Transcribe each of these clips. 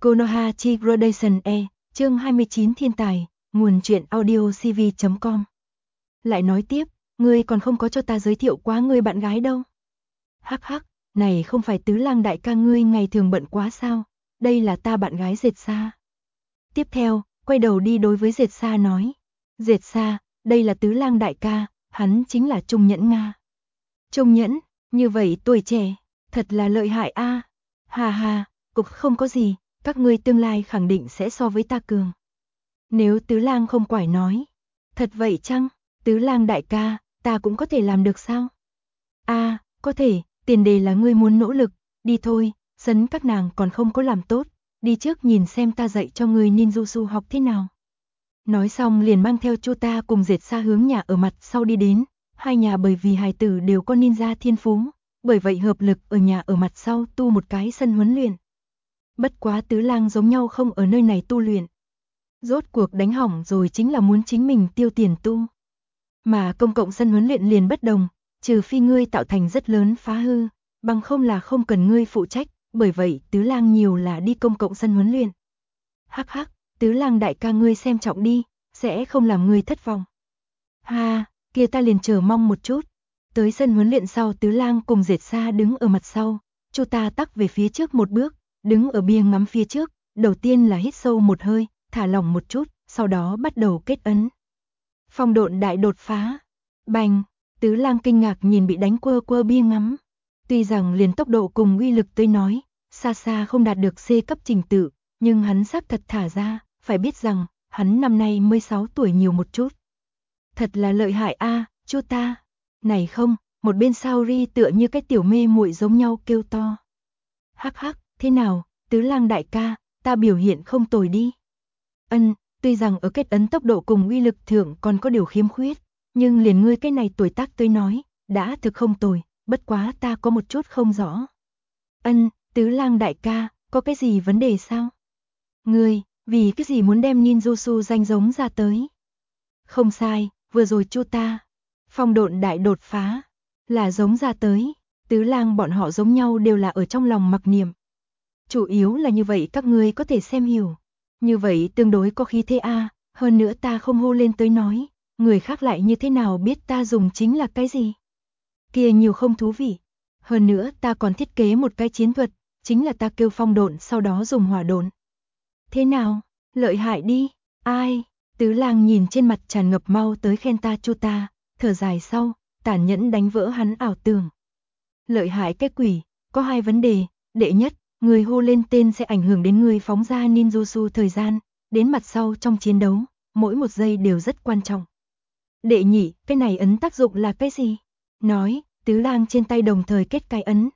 Konoha chi Gradation E, chương 29 thiên tài, nguồn truyện audio cv.com. Lại nói tiếp, ngươi còn không có cho ta giới thiệu quá ngươi bạn gái đâu. Hắc hắc, này không phải Tứ Lang đại ca ngươi ngày thường bận quá sao, đây là ta bạn gái Dệt Sa. Tiếp theo, quay đầu đi đối với Dệt Sa nói, Dệt Sa, đây là Tứ Lang đại ca, hắn chính là Trung Nhẫn Nga. Trung Nhẫn, như vậy tuổi trẻ, thật là lợi hại a. Hà hà, cục không có gì, các ngươi tương lai khẳng định sẽ so với ta cường. Nếu Tứ Lang không quải nói, thật vậy chăng, Tứ Lang đại ca, ta cũng có thể làm được sao? A, có thể, tiền đề là ngươi muốn nỗ lực, đi thôi, sấn các nàng còn không có làm tốt, đi trước nhìn xem ta dạy cho ngươi ninjutsu học thế nào. Nói xong liền mang theo Chu Ta cùng Dệt Sa hướng nhà ở mặt sau đi đến, hai nhà bởi vì hài tử đều có ninja thiên phú, bởi vậy hợp lực ở nhà ở mặt sau tu một cái sân huấn luyện. Bất quá Tứ Lang giống nhau không ở nơi này tu luyện. Rốt cuộc đánh hỏng rồi chính là muốn chính mình tiêu tiền tu. Mà công cộng sân huấn luyện liền bất đồng, trừ phi ngươi tạo thành rất lớn phá hư, bằng không là không cần ngươi phụ trách, bởi vậy Tứ Lang nhiều là đi công cộng sân huấn luyện. Hắc hắc, Tứ Lang đại ca ngươi xem trọng đi, sẽ không làm ngươi thất vọng. Ha, kia ta liền chờ mong một chút. Tới sân huấn luyện sau Tứ Lang cùng Dệt Sa đứng ở mặt sau, Chu Ta tắc về phía trước một bước, đứng ở bia ngắm phía trước, đầu tiên là hít sâu một hơi, thả lỏng một chút, sau đó bắt đầu kết ấn. Phong độn đại đột phá. Bành, Tứ Lang kinh ngạc nhìn bị đánh quơ bia ngắm. Tuy rằng liền tốc độ cùng uy lực tới nói, xa xa không đạt được C cấp trình tự, nhưng hắn xác thật thả ra, phải biết rằng, hắn năm nay 16 tuổi nhiều một chút. Thật là lợi hại a, Chu Ta. Này không, một bên Saori tựa như cái tiểu mê muội giống nhau kêu to. Hắc hắc, thế nào, Tứ Lang đại ca, ta biểu hiện không tồi đi. Tuy rằng ở kết ấn tốc độ cùng uy lực thượng còn có điều khiếm khuyết, nhưng liền ngươi cái này tuổi tác tới nói, đã thực không tồi, bất quá ta có một chút không rõ. Tứ Lang đại ca, có cái gì vấn đề sao? Ngươi, vì cái gì muốn đem ninjutsu danh giống ra tới? Không sai, vừa rồi Chu Ta, phong độn đại đột phá, là giống ra tới, Tứ Lang bọn họ giống nhau đều là ở trong lòng mặc niệm. Chủ yếu là như vậy các ngươi có thể xem hiểu. Như vậy tương đối có khí thế a, hơn nữa ta không hô lên tới nói, người khác lại như thế nào biết ta dùng chính là cái gì? Kia nhiều không thú vị. Hơn nữa ta còn thiết kế một cái chiến thuật, chính là ta kêu phong độn sau đó dùng hỏa độn. Thế nào? Lợi hại đi. Ai? Tứ Lang nhìn trên mặt tràn ngập mau tới khen ta Chu Ta, thở dài sau, tàn nhẫn đánh vỡ hắn ảo tưởng. Lợi hại cái quỷ, có hai vấn đề, đệ nhất, người hô lên tên sẽ ảnh hưởng đến người phóng ra ninjutsu thời gian, đến mặt sau trong chiến đấu, mỗi một giây đều rất quan trọng. Đệ nhị, cái này ấn tác dụng là cái gì? Nói, Tứ Lang trên tay đồng thời kết cái ấn.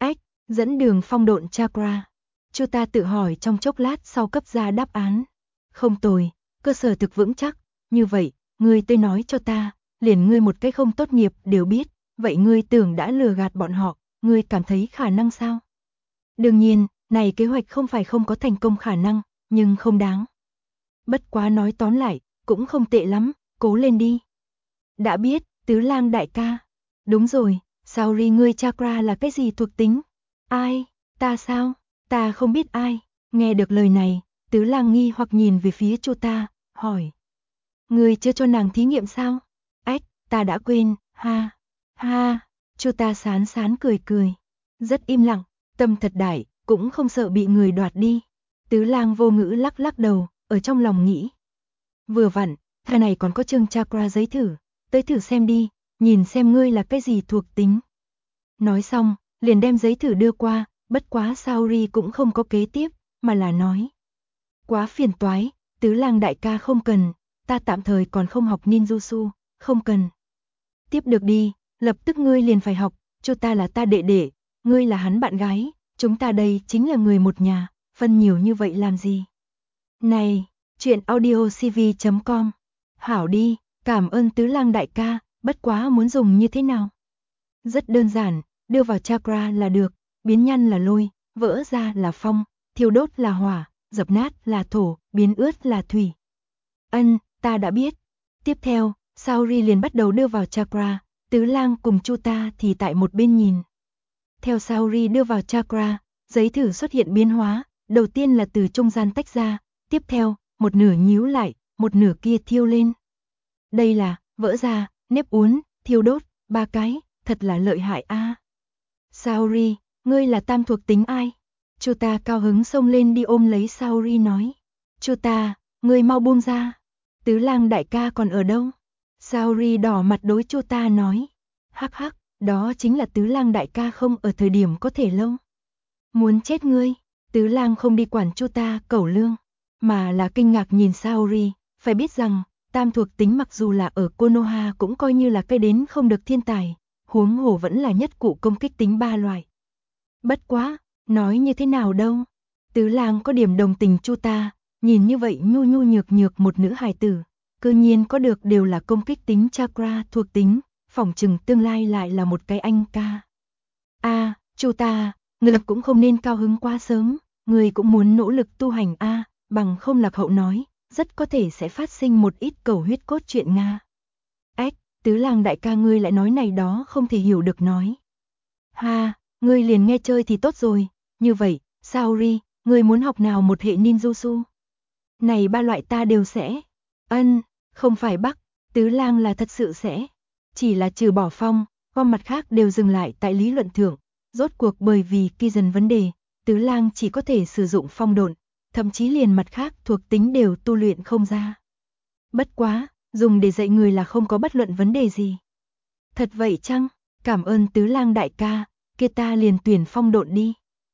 Dẫn đường phong độn chakra. Chu Ta tự hỏi trong chốc lát sau cấp ra đáp án. Không tồi, cơ sở thực vững chắc, như vậy, ngươi tới nói cho ta, liền ngươi một cái không tốt nghiệp đều biết, vậy ngươi tưởng đã lừa gạt bọn họ, ngươi cảm thấy khả năng sao? Đương nhiên, này kế hoạch không phải không có thành công khả năng, nhưng không đáng. Bất quá nói tóm lại, cũng không tệ lắm, cố lên đi. Đã biết, Tứ Lang đại ca. Đúng rồi, Saori ngươi chakra là cái gì thuộc tính? Ai? Ta sao? Ta không biết ai. Nghe được lời này, Tứ Lang nghi hoặc nhìn về phía Chu Ta, hỏi. Ngươi chưa cho nàng thí nghiệm sao? Ta đã quên, ha. Ha, Chu Ta sán sán cười cười. Rất im lặng, tâm thật đại, cũng không sợ bị người đoạt đi. Tứ Lang vô ngữ lắc lắc đầu, ở trong lòng nghĩ. Vừa vặn, thằng này còn có chương chakra giấy thử, tới thử xem đi, nhìn xem ngươi là cái gì thuộc tính. Nói xong, liền đem giấy thử đưa qua, bất quá Saori cũng không có kế tiếp, mà là nói. Quá phiền toái, Tứ Lang đại ca không cần, ta tạm thời còn không học ninjutsu, không cần. Tiếp được đi, lập tức ngươi liền phải học, Chu Ta là ta đệ đệ, ngươi là hắn bạn gái, chúng ta đây chính là người một nhà, phân nhiều như vậy làm gì? Này, chuyện audio cv.com. Hảo đi, cảm ơn Tứ Lang đại ca, bất quá muốn dùng như thế nào? Rất đơn giản, đưa vào chakra là được, biến nhăn là lôi, vỡ ra là phong, thiêu đốt là hỏa, dập nát là thổ, biến ướt là thủy. Ta đã biết. Tiếp theo, Saori liền bắt đầu đưa vào chakra, Tứ Lang cùng Chu Ta thì tại một bên nhìn. Theo Saori đưa vào chakra, giấy thử xuất hiện biến hóa, Đầu tiên là từ trung gian tách ra, tiếp theo, một nửa nhíu lại, một nửa kia thiêu lên. Đây là, vỡ ra, nếp uốn, thiêu đốt, 3 cái, thật là lợi hại a. Saori, ngươi là tam thuộc tính ai? Chota cao hứng xông lên đi ôm lấy Saori nói. Chota, ngươi mau buông ra. Tứ lang đại ca còn ở đâu? Saori đỏ mặt đối Chota nói. Hắc hắc, đó chính là tứ lang đại ca không ở thời điểm có thể lâu. Muốn chết ngươi, tứ lang không đi quản Chota cẩu lương, mà là kinh ngạc nhìn Saori, phải biết rằng, tam thuộc tính mặc dù là ở Konoha cũng coi như là cái đến không được thiên tài, huống hồ vẫn là nhất cụ công kích tính 3 loại. Bất quá, nói như thế nào đâu, tứ lang có điểm đồng tình Chota, nhìn như vậy nhu nhu nhược nhược một nữ hài tử, cơ nhiên có được đều là công kích tính chakra thuộc tính, phỏng chừng tương lai lại là một cái anh ca. Chota, người lập cũng không nên cao hứng quá sớm, người cũng muốn nỗ lực tu hành bằng không Lạc Hậu nói, rất có thể sẽ phát sinh một ít cầu huyết cốt chuyện Nga. Tứ lang đại ca ngươi lại nói này đó không thể hiểu được nói. Ha, ngươi liền nghe chơi thì tốt rồi, như vậy, Saori, ngươi muốn học nào một hệ ninjutsu? Này 3 loại ta đều sẽ. Không phải Bắc, tứ lang là thật sự sẽ. Chỉ là trừ bỏ phong, gom mặt khác đều dừng lại tại lý luận thượng. Rốt cuộc bởi vì kỳ dần vấn đề, tứ lang chỉ có thể sử dụng phong độn, thậm chí liền mặt khác thuộc tính đều tu luyện không ra. Bất quá, dùng để dạy người là không có bất luận vấn đề gì. Thật vậy chăng? Cảm ơn tứ lang đại ca, kia ta liền tuyển phong độn đi.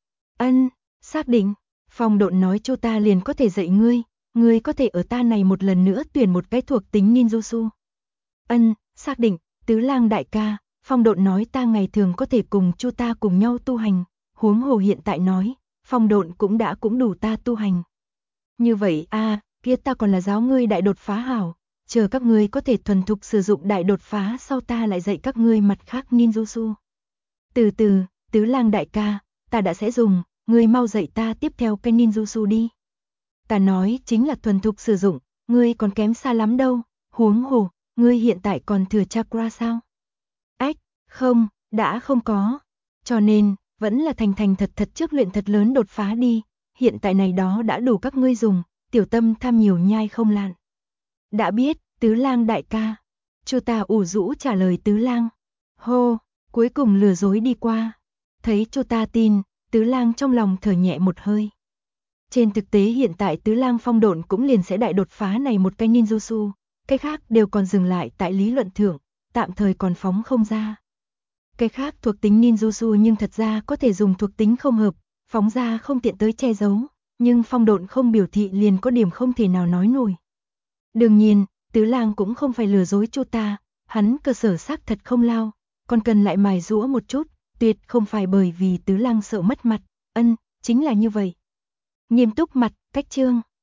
Xác định, phong độn nói cho ta liền có thể dạy ngươi có thể ở ta này một lần nữa tuyển một cái thuộc tính ninjutsu. Xác định, tứ lang đại ca, phong độn nói ta ngày thường có thể cùng chu ta cùng nhau tu hành, huống hồ hiện tại nói, phong độn cũng đủ ta tu hành. Như vậy kia ta còn là giáo ngươi đại đột phá hảo, chờ các ngươi có thể thuần thục sử dụng đại đột phá sau ta lại dạy các ngươi mặt khác ninjutsu. Từ từ, tứ lang đại ca, ta đã sẽ dùng, ngươi mau dạy ta tiếp theo cái ninjutsu đi. Ta nói chính là thuần thục sử dụng, ngươi còn kém xa lắm đâu, huống hồ, ngươi hiện tại còn thừa chakra sao? Không, đã không có. Cho nên, vẫn là thành thật trước luyện thật lớn đột phá đi, hiện tại này đó đã đủ các ngươi dùng, tiểu tâm tham nhiều nhai không lạn. Đã biết, tứ lang đại ca. Chota ủ rũ trả lời tứ lang. Hô, cuối cùng lừa dối đi qua. Thấy Chota tin, tứ lang trong lòng thở nhẹ một hơi. Trên thực tế hiện tại tứ lang phong độn cũng liền sẽ đại đột phá này một cái ninjutsu, cái khác đều còn dừng lại tại lý luận thượng, tạm thời còn phóng không ra. Cái khác thuộc tính ninjutsu nhưng thật ra có thể dùng thuộc tính không hợp, phóng ra không tiện tới che giấu, nhưng phong độn không biểu thị liền có điểm không thể nào nói nổi. Đương nhiên, tứ lang cũng không phải lừa dối Chota, hắn cơ sở xác thật không lao, còn cần lại mài giũa một chút, tuyệt không phải bởi vì tứ lang sợ mất mặt, chính là như vậy. Nghiêm túc mặt, cách chương.